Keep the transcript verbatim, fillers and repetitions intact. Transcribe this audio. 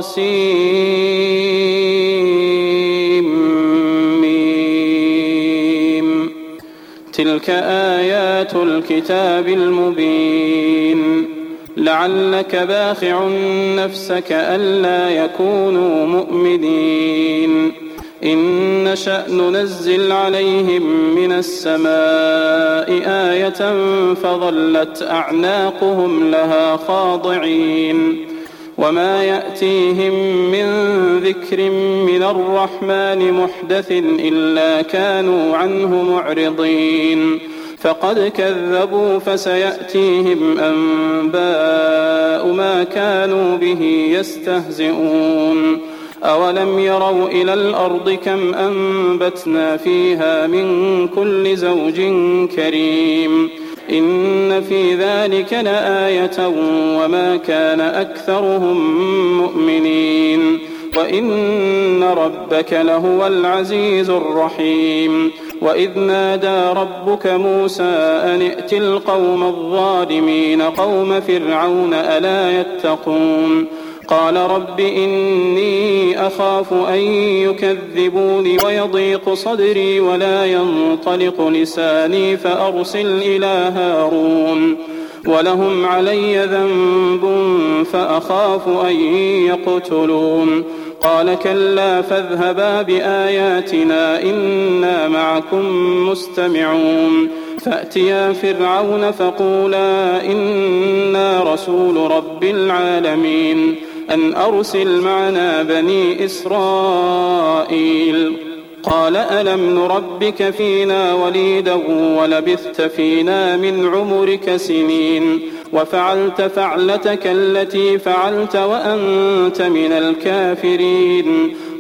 طاسيم تلك آيات الكتاب المبين لعلك باخع نفسك ألا يكونوا مؤمنين إن نشأ ننزل عليهم من السماء آية فظلت أعناقهم لها خاضعين وما يأتيهم من ذكر من الرحمن محدث إلا كانوا عنه معرضين فقد كذبوا فسيأتيهم أنباء ما كانوا به يستهزئون أولم يروا إلى الأرض كم أنبتنا فيها من كل زوج كريم إن في ذلك لآية وما كان أكثرهم مؤمنين وإن ربك لهو العزيز الرحيم وإذ نادى ربك موسى أن ائت القوم الظالمين قوم فرعون ألا يتقون قال رب إني أخاف أن يكذبوني ويضيق صدري ولا ينطلق لساني فأرسل إلى هارون ولهم علي ذنب فأخاف أن يقتلون قال كلا فاذهبا بآياتنا إنا معكم مستمعون فأتيا فرعون فقولا إنا رسول رب العالمين أن أرسل معنا بني إسرائيل قال ألم نربك فينا وليدا ولبثت فينا من عمرك سنين وفعلت فعلتك التي فعلت وأنت من الكافرين